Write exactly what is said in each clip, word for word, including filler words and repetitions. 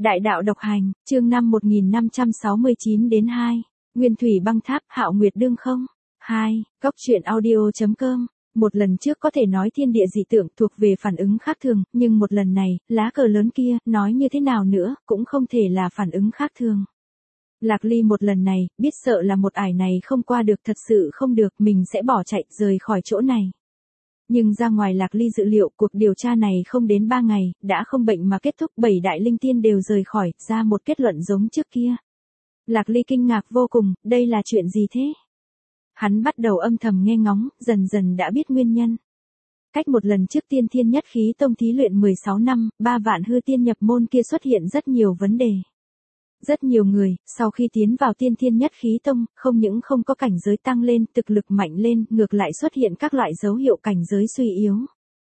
Đại đạo độc hành, chương năm một nghìn năm trăm sáu mươi chín đến hai. Nguyên thủy băng tháp, Hạo Nguyệt đương không? hai. Góc truyện audio chấm com. Một lần trước có thể nói thiên địa dị tượng thuộc về phản ứng khác thường, nhưng một lần này, lá cờ lớn kia, nói như thế nào nữa, cũng không thể là phản ứng khác thường. Lạc Ly một lần này, biết sợ là một ải này không qua được, thật sự không được, mình sẽ bỏ chạy, rời khỏi chỗ này. Nhưng ra ngoài Lạc Ly dự liệu, cuộc điều tra này không đến ba ngày, đã không bệnh mà kết thúc, bảy đại linh tiên đều rời khỏi, ra một kết luận giống trước kia. Lạc Ly kinh ngạc vô cùng, đây là chuyện gì thế? Hắn bắt đầu âm thầm nghe ngóng, dần dần đã biết nguyên nhân. Cách một lần trước Tiên Thiên Nhất Khí Tông thí luyện mười sáu năm, ba vạn hư tiên nhập môn kia xuất hiện rất nhiều vấn đề. Rất nhiều người, sau khi tiến vào Tiên Thiên Nhất Khí Tông, không những không có cảnh giới tăng lên, thực lực mạnh lên, ngược lại xuất hiện các loại dấu hiệu cảnh giới suy yếu.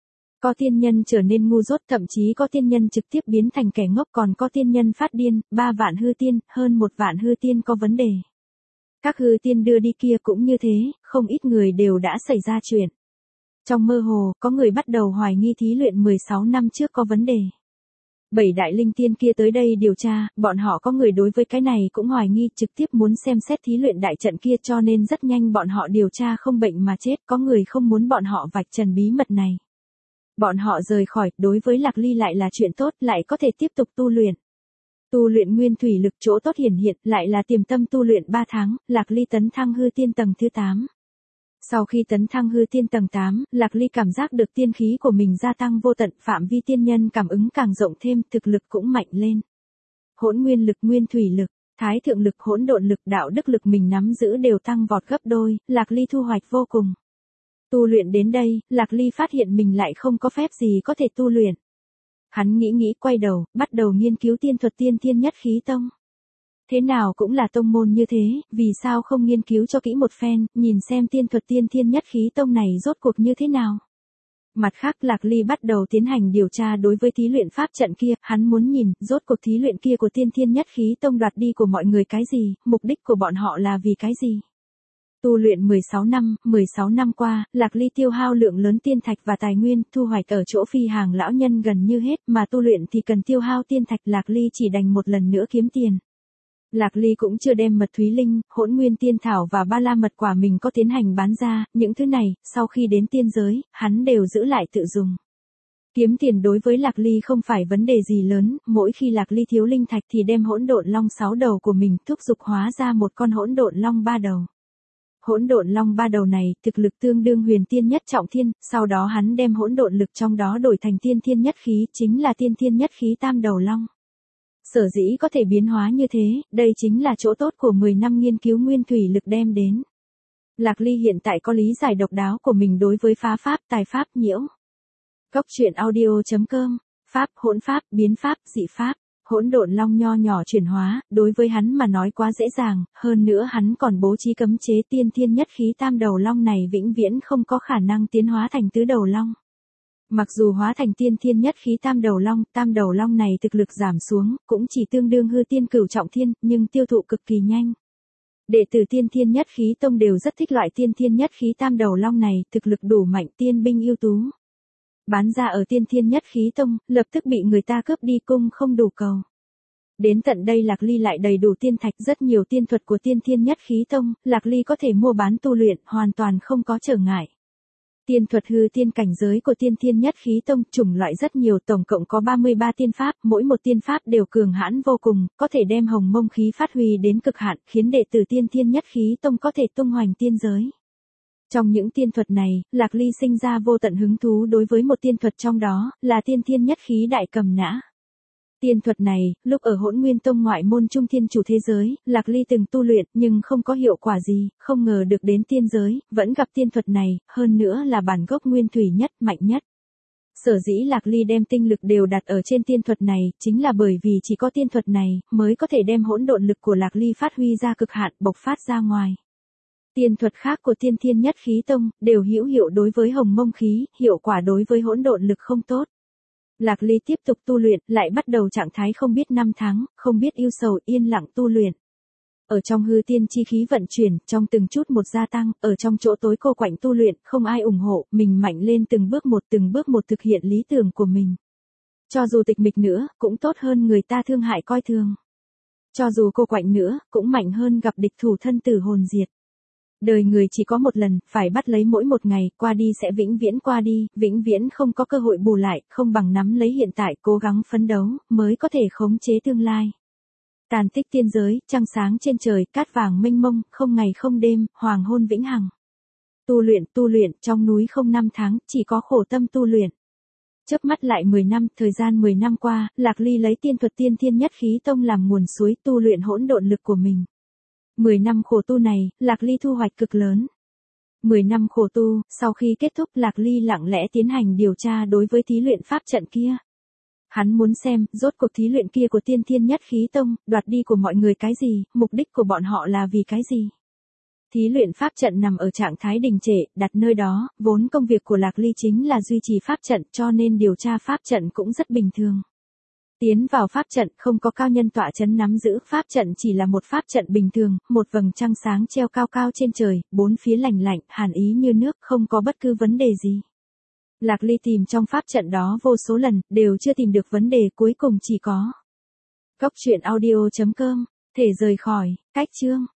Có tiên nhân trở nên ngu dốt, thậm chí có tiên nhân trực tiếp biến thành kẻ ngốc, còn có tiên nhân phát điên, ba vạn hư tiên, hơn một vạn hư tiên có vấn đề. Các hư tiên đưa đi kia cũng như thế, không ít người đều đã xảy ra chuyện. Trong mơ hồ, có người bắt đầu hoài nghi thí luyện mười sáu năm trước có vấn đề. Bảy đại linh tiên kia tới đây điều tra, bọn họ có người đối với cái này cũng hoài nghi, trực tiếp muốn xem xét thí luyện đại trận kia, cho nên rất nhanh bọn họ điều tra không bệnh mà chết, có người không muốn bọn họ vạch trần bí mật này. Bọn họ rời khỏi, đối với Lạc Ly lại là chuyện tốt, lại có thể tiếp tục tu luyện. Tu luyện nguyên thủy lực, chỗ tốt hiển hiện, lại là tiềm tâm tu luyện ba tháng, Lạc Ly tấn thăng hư tiên tầng thứ tám. Sau khi tấn thăng hư tiên tầng tám, Lạc Ly cảm giác được tiên khí của mình gia tăng vô tận, phạm vi tiên nhân cảm ứng càng rộng thêm, thực lực cũng mạnh lên. Hỗn nguyên lực, nguyên thủy lực, thái thượng lực, hỗn độn lực, đạo đức lực mình nắm giữ đều tăng vọt gấp đôi, Lạc Ly thu hoạch vô cùng. Tu luyện đến đây, Lạc Ly phát hiện mình lại không có phép gì có thể tu luyện. Hắn nghĩ nghĩ quay đầu, bắt đầu nghiên cứu tiên thuật Tiên Thiên Nhất Khí Tông. Thế nào cũng là tông môn như thế, vì sao không nghiên cứu cho kỹ một phen, nhìn xem tiên thuật Tiên Thiên Nhất Khí Tông này rốt cuộc như thế nào. Mặt khác Lạc Ly bắt đầu tiến hành điều tra đối với thí luyện pháp trận kia, hắn muốn nhìn, rốt cuộc thí luyện kia của Tiên Thiên Nhất Khí Tông đoạt đi của mọi người cái gì, mục đích của bọn họ là vì cái gì. Tu luyện mười sáu năm, mười sáu năm qua, Lạc Ly tiêu hao lượng lớn tiên thạch và tài nguyên, thu hoạch ở chỗ phi hàng lão nhân gần như hết, mà tu luyện thì cần tiêu hao tiên thạch, Lạc Ly chỉ đành một lần nữa kiếm tiền. Lạc Ly cũng chưa đem mật thúy linh, hỗn nguyên tiên thảo và ba la mật quả mình có tiến hành bán ra, những thứ này, sau khi đến tiên giới, hắn đều giữ lại tự dùng. Kiếm tiền đối với Lạc Ly không phải vấn đề gì lớn, mỗi khi Lạc Ly thiếu linh thạch thì đem hỗn độn long sáu đầu của mình thúc giục hóa ra một con hỗn độn long ba đầu. Hỗn độn long ba đầu này, thực lực tương đương huyền tiên nhất trọng thiên, sau đó hắn đem hỗn độn lực trong đó đổi thành tiên thiên nhất khí, chính là tiên thiên nhất khí tam đầu long. Sở dĩ có thể biến hóa như thế, đây chính là chỗ tốt của mười năm nghiên cứu nguyên thủy lực đem đến. Lạc Ly hiện tại có lý giải độc đáo của mình đối với phá pháp, tài pháp, nhiễu. Góc truyện audio chấm com, pháp, hỗn pháp, biến pháp, dị pháp. Hỗn độn long nho nhỏ chuyển hóa, đối với hắn mà nói quá dễ dàng, hơn nữa hắn còn bố trí cấm chế tiên thiên nhất khí tam đầu long này vĩnh viễn không có khả năng tiến hóa thành tứ đầu long. Mặc dù hóa thành tiên thiên nhất khí tam đầu long, tam đầu long này thực lực giảm xuống, cũng chỉ tương đương hư tiên cửu trọng thiên, nhưng tiêu thụ cực kỳ nhanh. Đệ tử Tiên Thiên Nhất Khí Tông đều rất thích loại tiên thiên nhất khí tam đầu long này, thực lực đủ mạnh, tiên binh ưu tú. Bán ra ở Tiên Thiên Nhất Khí Tông, lập tức bị người ta cướp đi, cung không đủ cầu. Đến tận đây Lạc Ly lại đầy đủ tiên thạch, rất nhiều tiên thuật của Tiên Thiên Nhất Khí Tông, Lạc Ly có thể mua bán tu luyện, hoàn toàn không có trở ngại. Tiên thuật hư tiên cảnh giới của Tiên Thiên Nhất Khí Tông, chủng loại rất nhiều, tổng cộng có ba mươi ba tiên pháp, mỗi một tiên pháp đều cường hãn vô cùng, có thể đem hồng mông khí phát huy đến cực hạn, khiến đệ tử Tiên Thiên Nhất Khí Tông có thể tung hoành tiên giới. Trong những tiên thuật này, Lạc Ly sinh ra vô tận hứng thú đối với một tiên thuật trong đó, là Tiên Thiên Nhất Khí Đại Cầm Nã. Tiên thuật này, lúc ở Hỗn Nguyên Tông ngoại môn trung thiên chủ thế giới, Lạc Ly từng tu luyện, nhưng không có hiệu quả gì, không ngờ được đến tiên giới, vẫn gặp tiên thuật này, hơn nữa là bản gốc nguyên thủy nhất, mạnh nhất. Sở dĩ Lạc Ly đem tinh lực đều đặt ở trên tiên thuật này, chính là bởi vì chỉ có tiên thuật này, mới có thể đem hỗn độn lực của Lạc Ly phát huy ra cực hạn, bộc phát ra ngoài. Tiên thuật khác của Tiên Thiên Nhất Khí Tông, đều hữu hiệu đối với hồng mông khí, hiệu quả đối với hỗn độn lực không tốt. Lạc Ly tiếp tục tu luyện, lại bắt đầu trạng thái không biết năm tháng, không biết ưu sầu, yên lặng tu luyện. Ở trong hư tiên chi khí vận chuyển, trong từng chút một gia tăng, ở trong chỗ tối cô quạnh tu luyện, không ai ủng hộ, mình mạnh lên từng bước một từng bước một thực hiện lý tưởng của mình. Cho dù tịch mịch nữa, cũng tốt hơn người ta thương hại coi thường. Cho dù cô quạnh nữa, cũng mạnh hơn gặp địch thủ thân tử hồn diệt. Đời người chỉ có một lần, phải bắt lấy mỗi một ngày, qua đi sẽ vĩnh viễn qua đi, vĩnh viễn không có cơ hội bù lại, không bằng nắm lấy hiện tại, cố gắng phấn đấu, mới có thể khống chế tương lai. Tàn tích tiên giới, trăng sáng trên trời, cát vàng mênh mông, không ngày không đêm, hoàng hôn vĩnh hằng. Tu luyện, tu luyện, trong núi không năm tháng, chỉ có khổ tâm tu luyện. Chớp mắt lại mười năm, thời gian mười năm qua, Lạc Ly lấy tiên thuật tiên thiên nhất khí tông làm nguồn suối tu luyện hỗn độn lực của mình. mười năm khổ tu này, Lạc Ly thu hoạch cực lớn. mười năm khổ tu, sau khi kết thúc Lạc Ly lặng lẽ tiến hành điều tra đối với thí luyện pháp trận kia. Hắn muốn xem, rốt cuộc thí luyện kia của tiên thiên nhất khí tông, đoạt đi của mọi người cái gì, mục đích của bọn họ là vì cái gì. Thí luyện pháp trận nằm ở trạng thái đình trệ, đặt nơi đó, vốn công việc của Lạc Ly chính là duy trì pháp trận cho nên điều tra pháp trận cũng rất bình thường. Tiến vào pháp trận không có cao nhân tọa chấn nắm giữ, pháp trận chỉ là một pháp trận bình thường, một vầng trăng sáng treo cao cao trên trời, bốn phía lạnh lạnh, hàn ý như nước, không có bất cứ vấn đề gì. Lạc Ly tìm trong pháp trận đó vô số lần, đều chưa tìm được vấn đề, cuối cùng chỉ có. Cốc truyện audio chấm com, thể rời khỏi, cách chương.